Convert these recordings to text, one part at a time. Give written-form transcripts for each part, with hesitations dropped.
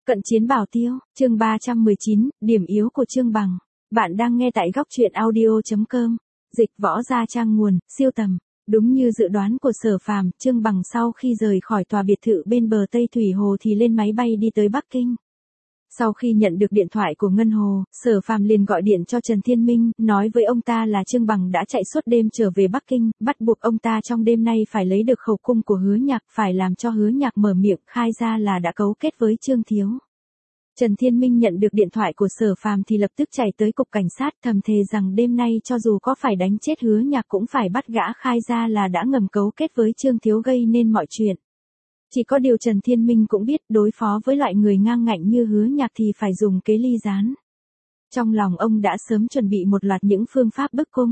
Cận chiến bảo tiêu, chương 319, điểm yếu của Trương Bằng. Bạn đang nghe tại góc truyện audio.com. Dịch võ gia trang nguồn, siêu tầm. Đúng như dự đoán của Sở Phàm, Trương Bằng sau khi rời khỏi tòa biệt thự bên bờ Tây Thủy Hồ thì lên máy bay đi tới Bắc Kinh. Sau khi nhận được điện thoại của Ngân Hồ, Sở Phàm liền gọi điện cho Trần Thiên Minh, nói với ông ta là Trương Bằng đã chạy suốt đêm trở về Bắc Kinh, bắt buộc ông ta trong đêm nay phải lấy được khẩu cung của Hứa Nhạc, phải làm cho Hứa Nhạc mở miệng khai ra là đã cấu kết với Trương Thiếu. Trần Thiên Minh nhận được điện thoại của Sở Phàm thì lập tức chạy tới cục cảnh sát, thầm thề rằng đêm nay cho dù có phải đánh chết Hứa Nhạc cũng phải bắt gã khai ra là đã ngầm cấu kết với Trương Thiếu gây nên mọi chuyện. Chỉ có điều Trần Thiên Minh cũng biết đối phó với loại người ngang ngạnh như Hứa Nhạc thì phải dùng kế ly gián. Trong lòng ông đã sớm chuẩn bị một loạt những phương pháp bức cung.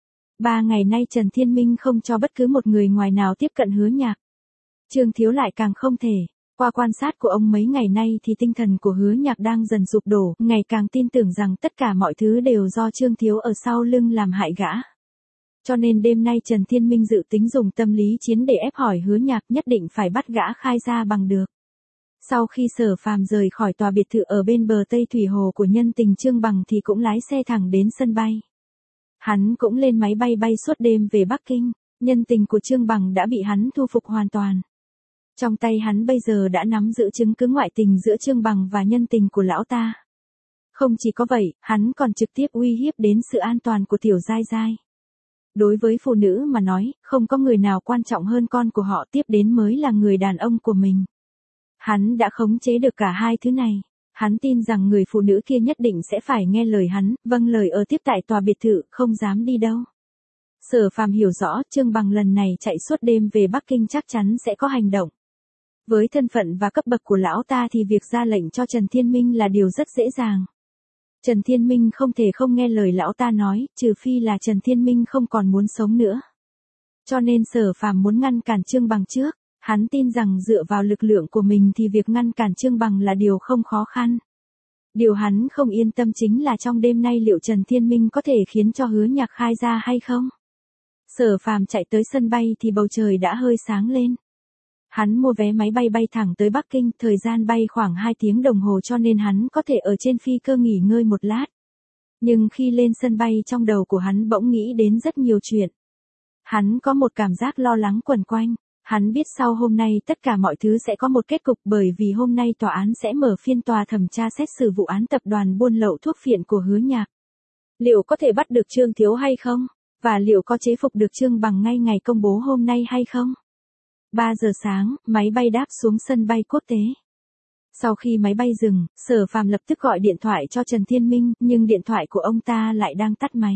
3 ngày nay Trần Thiên Minh không cho bất cứ một người ngoài nào tiếp cận Hứa Nhạc. Trương Thiếu lại càng không thể. Qua quan sát của ông mấy ngày nay thì tinh thần của Hứa Nhạc đang dần sụp đổ, ngày càng tin tưởng rằng tất cả mọi thứ đều do Trương Thiếu ở sau lưng làm hại gã. Cho nên đêm nay Trần Thiên Minh dự tính dùng tâm lý chiến để ép hỏi Hứa Nhạc, nhất định phải bắt gã khai ra bằng được. Sau khi Sở Phàm rời khỏi tòa biệt thự ở bên bờ Tây Thủy Hồ của nhân tình Trương Bằng thì cũng lái xe thẳng đến sân bay. Hắn cũng lên máy bay bay suốt đêm về Bắc Kinh, nhân tình của Trương Bằng đã bị hắn thu phục hoàn toàn. Trong tay hắn bây giờ đã nắm giữ chứng cứ ngoại tình giữa Trương Bằng và nhân tình của lão ta. Không chỉ có vậy, hắn còn trực tiếp uy hiếp đến sự an toàn của Tiểu Giai Giai. Đối với phụ nữ mà nói, không có người nào quan trọng hơn con của họ, tiếp đến mới là người đàn ông của mình. Hắn đã khống chế được cả hai thứ này. Hắn tin rằng người phụ nữ kia nhất định sẽ phải nghe lời hắn, vâng lời ở tiếp tại tòa biệt thự, không dám đi đâu. Sở Phàm hiểu rõ Trương Bằng lần này chạy suốt đêm về Bắc Kinh chắc chắn sẽ có hành động. Với thân phận và cấp bậc của lão ta thì việc ra lệnh cho Trần Thiên Minh là điều rất dễ dàng. Trần Thiên Minh không thể không nghe lời lão ta nói, trừ phi là Trần Thiên Minh không còn muốn sống nữa. Cho nên Sở Phàm muốn ngăn cản Trương Bằng trước, hắn tin rằng dựa vào lực lượng của mình thì việc ngăn cản Trương Bằng là điều không khó khăn. Điều hắn không yên tâm chính là trong đêm nay liệu Trần Thiên Minh có thể khiến cho Hứa Nhạc khai ra hay không. Sở Phàm chạy tới sân bay thì bầu trời đã hơi sáng lên. Hắn mua vé máy bay bay thẳng tới Bắc Kinh, thời gian bay khoảng 2 tiếng đồng hồ cho nên hắn có thể ở trên phi cơ nghỉ ngơi một lát. Nhưng khi lên sân bay trong đầu của hắn bỗng nghĩ đến rất nhiều chuyện. Hắn có một cảm giác lo lắng quẩn quanh, hắn biết sau hôm nay tất cả mọi thứ sẽ có một kết cục bởi vì hôm nay tòa án sẽ mở phiên tòa thẩm tra xét xử vụ án tập đoàn buôn lậu thuốc phiện của Hứa Nhạc. Liệu có thể bắt được Trương Thiếu hay không? Và liệu có chế phục được Trương Bằng ngay ngày công bố hôm nay hay không? 3 giờ sáng, máy bay đáp xuống sân bay quốc tế. Sau khi máy bay dừng, Sở Phàm lập tức gọi điện thoại cho Trần Thiên Minh, nhưng điện thoại của ông ta lại đang tắt máy.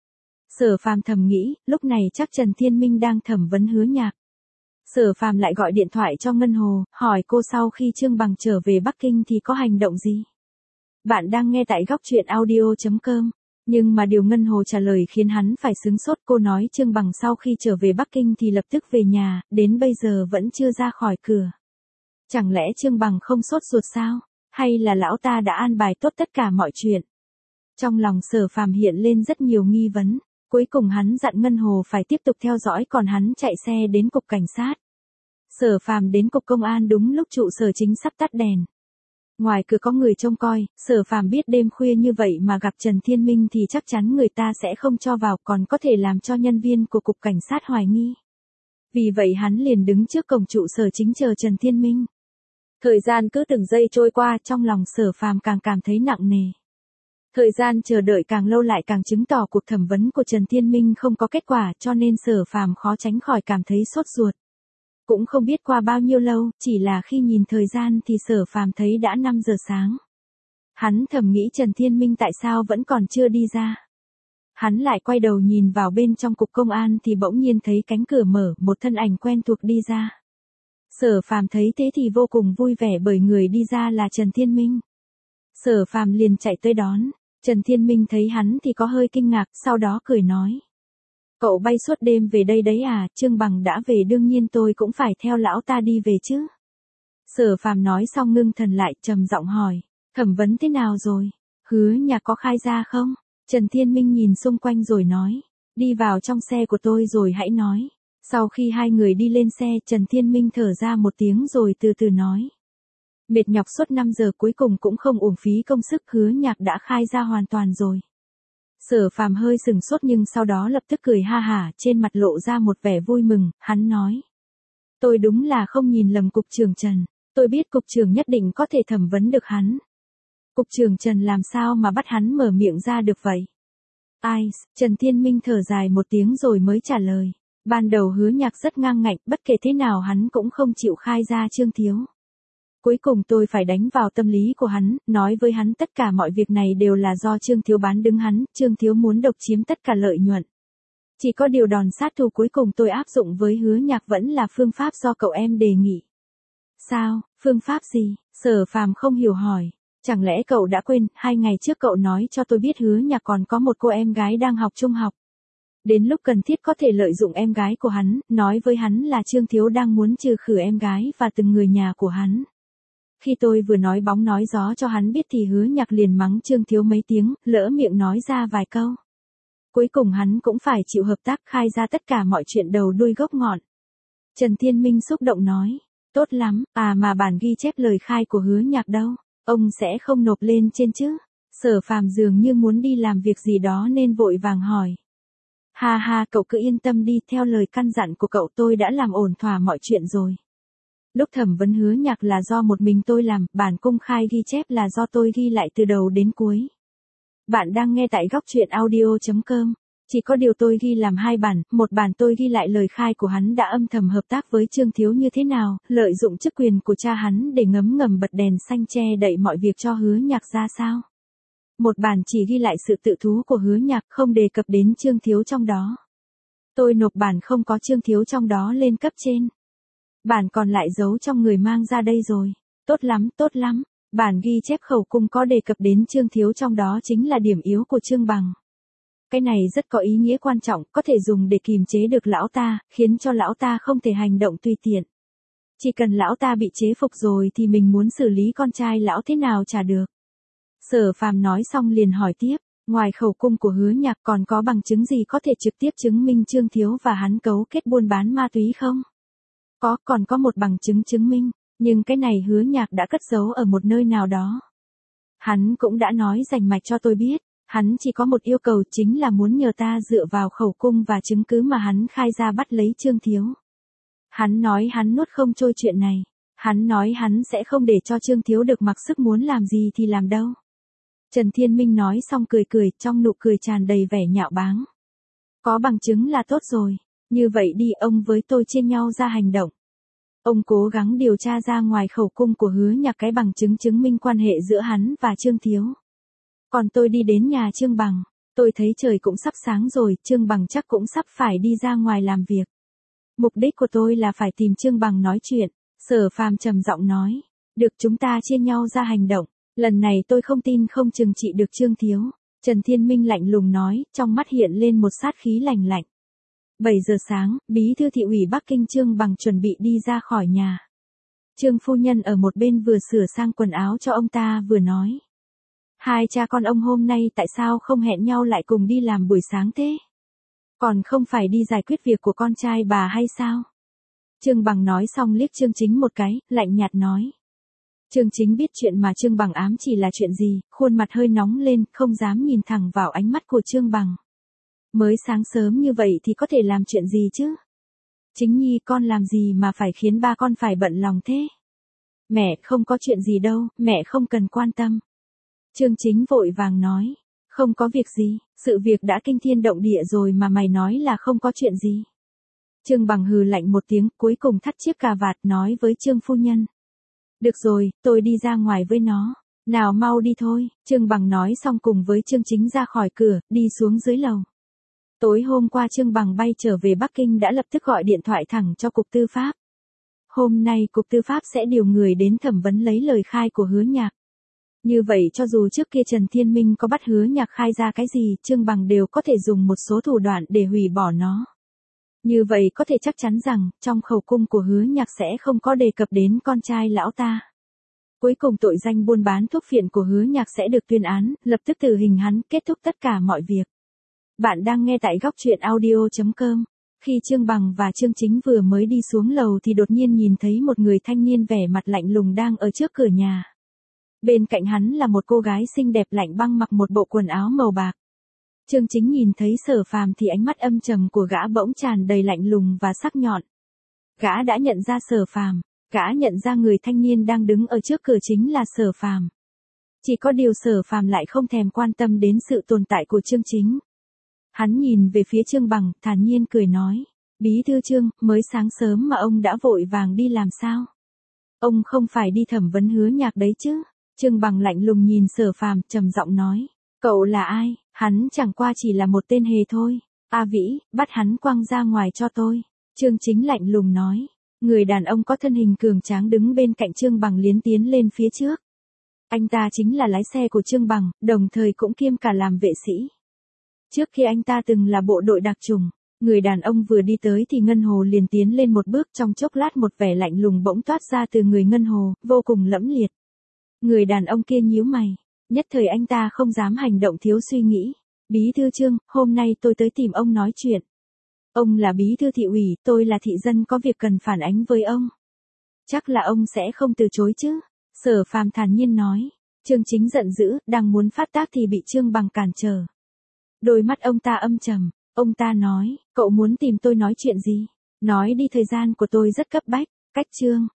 Sở Phàm thầm nghĩ, lúc này chắc Trần Thiên Minh đang thẩm vấn Hứa Nhạc. Sở Phàm lại gọi điện thoại cho Ngân Hồ, hỏi cô sau khi Trương Bằng trở về Bắc Kinh thì có hành động gì. Bạn đang nghe tại góc truyện audio.com. Nhưng mà điều Ngân Hồ trả lời khiến hắn phải sửng sốt, cô nói Trương Bằng sau khi trở về Bắc Kinh thì lập tức về nhà, đến bây giờ vẫn chưa ra khỏi cửa. Chẳng lẽ Trương Bằng không sốt ruột sao? Hay là lão ta đã an bài tốt tất cả mọi chuyện? Trong lòng Sở Phàm hiện lên rất nhiều nghi vấn, cuối cùng hắn dặn Ngân Hồ phải tiếp tục theo dõi còn hắn chạy xe đến cục cảnh sát. Sở Phàm đến cục công an đúng lúc trụ sở chính sắp tắt đèn. Ngoài cửa có người trông coi, Sở Phàm biết đêm khuya như vậy mà gặp Trần Thiên Minh thì chắc chắn người ta sẽ không cho vào, còn có thể làm cho nhân viên của cục cảnh sát hoài nghi. Vì vậy hắn liền đứng trước cổng trụ sở chính chờ Trần Thiên Minh. Thời gian cứ từng giây trôi qua, trong lòng Sở Phàm càng cảm thấy nặng nề. Thời gian chờ đợi càng lâu lại càng chứng tỏ cuộc thẩm vấn của Trần Thiên Minh không có kết quả, cho nên Sở Phàm khó tránh khỏi cảm thấy sốt ruột. Cũng không biết qua bao nhiêu lâu, chỉ là khi nhìn thời gian thì Sở Phàm thấy đã 5 giờ sáng. Hắn thầm nghĩ Trần Thiên Minh tại sao vẫn còn chưa đi ra. Hắn lại quay đầu nhìn vào bên trong cục công an thì bỗng nhiên thấy cánh cửa mở, một thân ảnh quen thuộc đi ra. Sở Phàm thấy thế thì vô cùng vui vẻ bởi người đi ra là Trần Thiên Minh. Sở Phàm liền chạy tới đón, Trần Thiên Minh thấy hắn thì có hơi kinh ngạc, sau đó cười nói. Cậu bay suốt đêm về đây đấy à, Trương Bằng đã về đương nhiên tôi cũng phải theo lão ta đi về chứ. Sở Phàm nói xong ngưng thần lại, trầm giọng hỏi, thẩm vấn thế nào rồi? Hứa Nhạc có khai ra không? Trần Thiên Minh nhìn xung quanh rồi nói, đi vào trong xe của tôi rồi hãy nói. Sau khi hai người đi lên xe, Trần Thiên Minh thở ra một tiếng rồi từ từ nói. Mệt nhọc suốt 5 giờ cuối cùng cũng không uổng phí công sức, Hứa Nhạc đã khai ra hoàn toàn rồi. Sở Phàm hơi sừng sốt nhưng sau đó lập tức cười ha hả, trên mặt lộ ra một vẻ vui mừng, hắn nói. Tôi đúng là không nhìn lầm cục trưởng Trần, tôi biết cục trưởng nhất định có thể thẩm vấn được hắn. Cục trưởng Trần làm sao mà bắt hắn mở miệng ra được vậy? Ai, Trần Thiên Minh thở dài một tiếng rồi mới trả lời. Ban đầu Hứa Nhạc rất ngang ngạnh, bất kể thế nào hắn cũng không chịu khai ra Trương Thiếu. Cuối cùng tôi phải đánh vào tâm lý của hắn, nói với hắn tất cả mọi việc này đều là do Trương Thiếu bán đứng hắn, Trương Thiếu muốn độc chiếm tất cả lợi nhuận. Chỉ có điều đòn sát thủ cuối cùng tôi áp dụng với Hứa Nhạc vẫn là phương pháp do cậu em đề nghị. Sao, phương pháp gì? Sở Phàm không hiểu hỏi. Chẳng lẽ cậu đã quên, 2 ngày trước cậu nói cho tôi biết Hứa Nhạc còn có một cô em gái đang học trung học. Đến lúc cần thiết có thể lợi dụng em gái của hắn, nói với hắn là Trương Thiếu đang muốn trừ khử em gái và từng người nhà của hắn. Khi tôi vừa nói bóng nói gió cho hắn biết thì Hứa Nhạc liền mắng Trương Thiếu mấy tiếng, lỡ miệng nói ra vài câu. Cuối cùng hắn cũng phải chịu hợp tác khai ra tất cả mọi chuyện đầu đuôi gốc ngọn. Trần Thiên Minh xúc động nói, tốt lắm, mà bản ghi chép lời khai của Hứa Nhạc đâu, ông sẽ không nộp lên trên chứ? Sở Phàm dường như muốn đi làm việc gì đó nên vội vàng hỏi. Ha ha, cậu cứ yên tâm đi, theo lời căn dặn của cậu tôi đã làm ổn thỏa mọi chuyện rồi. Lúc thẩm vấn Hứa Nhạc là do một mình tôi làm, bản công khai ghi chép là do tôi ghi lại từ đầu đến cuối. Bạn đang nghe tại góc truyện audio.com. Chỉ có điều tôi ghi làm 2 bản, một bản tôi ghi lại lời khai của hắn đã âm thầm hợp tác với Trương Thiếu như thế nào, lợi dụng chức quyền của cha hắn để ngấm ngầm bật đèn xanh che đậy mọi việc cho Hứa Nhạc ra sao. Một bản chỉ ghi lại sự tự thú của Hứa Nhạc, không đề cập đến Trương Thiếu trong đó. Tôi nộp bản không có Trương Thiếu trong đó lên cấp trên. Bản còn lại giấu trong người mang ra đây rồi. Tốt lắm, tốt lắm. Bản ghi chép khẩu cung có đề cập đến Trương Thiếu trong đó chính là điểm yếu của Trương Bằng. Cái này rất có ý nghĩa quan trọng, có thể dùng để kìm chế được lão ta, khiến cho lão ta không thể hành động tùy tiện. Chỉ cần lão ta bị chế phục rồi thì mình muốn xử lý con trai lão thế nào chả được. Sở Phàm nói xong liền hỏi tiếp, ngoài khẩu cung của Hứa Nhạc còn có bằng chứng gì có thể trực tiếp chứng minh Trương Thiếu và hắn cấu kết buôn bán ma túy không? Còn có một bằng chứng chứng minh, nhưng cái này Hứa Nhạc đã cất giấu ở một nơi nào đó. Hắn cũng đã nói rành mạch cho tôi biết, hắn chỉ có một yêu cầu chính là muốn nhờ ta dựa vào khẩu cung và chứng cứ mà hắn khai ra bắt lấy Trương Thiếu. Hắn nói hắn nuốt không trôi chuyện này, hắn nói hắn sẽ không để cho Trương Thiếu được mặc sức muốn làm gì thì làm đâu. Trần Thiên Minh nói xong cười cười, trong nụ cười tràn đầy vẻ nhạo báng. Có bằng chứng là tốt rồi, như vậy đi ông với tôi chia nhau ra hành động. Ông cố gắng điều tra ra ngoài khẩu cung của Hứa Nhạc cái bằng chứng chứng minh quan hệ giữa hắn và Trương Thiếu. Còn tôi đi đến nhà Trương Bằng, tôi thấy trời cũng sắp sáng rồi, Trương Bằng chắc cũng sắp phải đi ra ngoài làm việc. Mục đích của tôi là phải tìm Trương Bằng nói chuyện, Sở Phàm trầm giọng nói. Được, chúng ta chia nhau ra hành động, lần này tôi không tin không trừng trị được Trương Thiếu. Trần Thiên Minh lạnh lùng nói, trong mắt hiện lên một sát khí lạnh lạnh. 7 giờ sáng, bí thư thị ủy Bắc Kinh Trương Bằng chuẩn bị đi ra khỏi nhà. Trương phu nhân ở một bên vừa sửa sang quần áo cho ông ta vừa nói. Hai cha con ông hôm nay tại sao không hẹn nhau lại cùng đi làm buổi sáng thế? Còn không phải đi giải quyết việc của con trai bà hay sao? Trương Bằng nói xong liếc Trương Chính một cái, lạnh nhạt nói. Trương Chính biết chuyện mà Trương Bằng ám chỉ là chuyện gì, khuôn mặt hơi nóng lên, không dám nhìn thẳng vào ánh mắt của Trương Bằng. Mới sáng sớm như vậy thì có thể làm chuyện gì chứ? Chính nhi con làm gì mà phải khiến ba con phải bận lòng thế? Mẹ không có chuyện gì đâu, mẹ không cần quan tâm. Trương Chính vội vàng nói, không có việc gì, sự việc đã kinh thiên động địa rồi mà mày nói là không có chuyện gì. Trương Bằng hừ lạnh một tiếng, cuối cùng thắt chiếc cà vạt nói với Trương phu nhân. Được rồi, tôi đi ra ngoài với nó. Nào mau đi thôi, Trương Bằng nói xong cùng với Trương Chính ra khỏi cửa, đi xuống dưới lầu. Tối hôm qua Trương Bằng bay trở về Bắc Kinh đã lập tức gọi điện thoại thẳng cho Cục Tư pháp. Hôm nay Cục Tư pháp sẽ điều người đến thẩm vấn lấy lời khai của Hứa Nhạc. Như vậy cho dù trước kia Trần Thiên Minh có bắt Hứa Nhạc khai ra cái gì, Trương Bằng đều có thể dùng một số thủ đoạn để hủy bỏ nó. Như vậy có thể chắc chắn rằng, trong khẩu cung của Hứa Nhạc sẽ không có đề cập đến con trai lão ta. Cuối cùng tội danh buôn bán thuốc phiện của Hứa Nhạc sẽ được tuyên án, lập tức tử hình hắn, kết thúc tất cả mọi việc. Bạn đang nghe tại góc truyện audio.com. Khi Trương Bằng và Trương Chính vừa mới đi xuống lầu thì đột nhiên nhìn thấy một người thanh niên vẻ mặt lạnh lùng đang ở trước cửa nhà. Bên cạnh hắn là một cô gái xinh đẹp lạnh băng mặc một bộ quần áo màu bạc. Trương Chính nhìn thấy Sở Phàm thì ánh mắt âm trầm của gã bỗng tràn đầy lạnh lùng và sắc nhọn. Gã đã nhận ra Sở Phàm, gã nhận ra người thanh niên đang đứng ở trước cửa chính là Sở Phàm. Chỉ có điều Sở Phàm lại không thèm quan tâm đến sự tồn tại của Trương Chính. Hắn nhìn về phía Trương Bằng, thản nhiên cười nói, bí thư Trương, mới sáng sớm mà ông đã vội vàng đi làm sao? Ông không phải đi thẩm vấn Hứa Nhạc đấy chứ? Trương Bằng lạnh lùng nhìn Sở Phàm, trầm giọng nói, cậu là ai? Hắn chẳng qua chỉ là một tên hề thôi. A Vĩ, bắt hắn quăng ra ngoài cho tôi. Trương Chính lạnh lùng nói. Người đàn ông có thân hình cường tráng đứng bên cạnh Trương Bằng liến tiến lên phía trước. Anh ta chính là lái xe của Trương Bằng, đồng thời cũng kiêm cả làm vệ sĩ. Trước khi anh ta từng là bộ đội đặc chủng, người đàn ông vừa đi tới thì Ngân Hồ liền tiến lên một bước, trong chốc lát một vẻ lạnh lùng bỗng toát ra từ người Ngân Hồ, vô cùng lẫm liệt. Người đàn ông kia nhíu mày, nhất thời anh ta không dám hành động thiếu suy nghĩ. Bí thư Trương, hôm nay tôi tới tìm ông nói chuyện. Ông là bí thư thị ủy, tôi là thị dân có việc cần phản ánh với ông. Chắc là ông sẽ không từ chối chứ? Sở Phàm thản nhiên nói. Trương Chính giận dữ, đang muốn phát tác thì bị Trương Bằng cản trở. Đôi mắt ông ta âm trầm, ông ta nói, cậu muốn tìm tôi nói chuyện gì? Nói đi, thời gian của tôi rất cấp bách. Cách Trương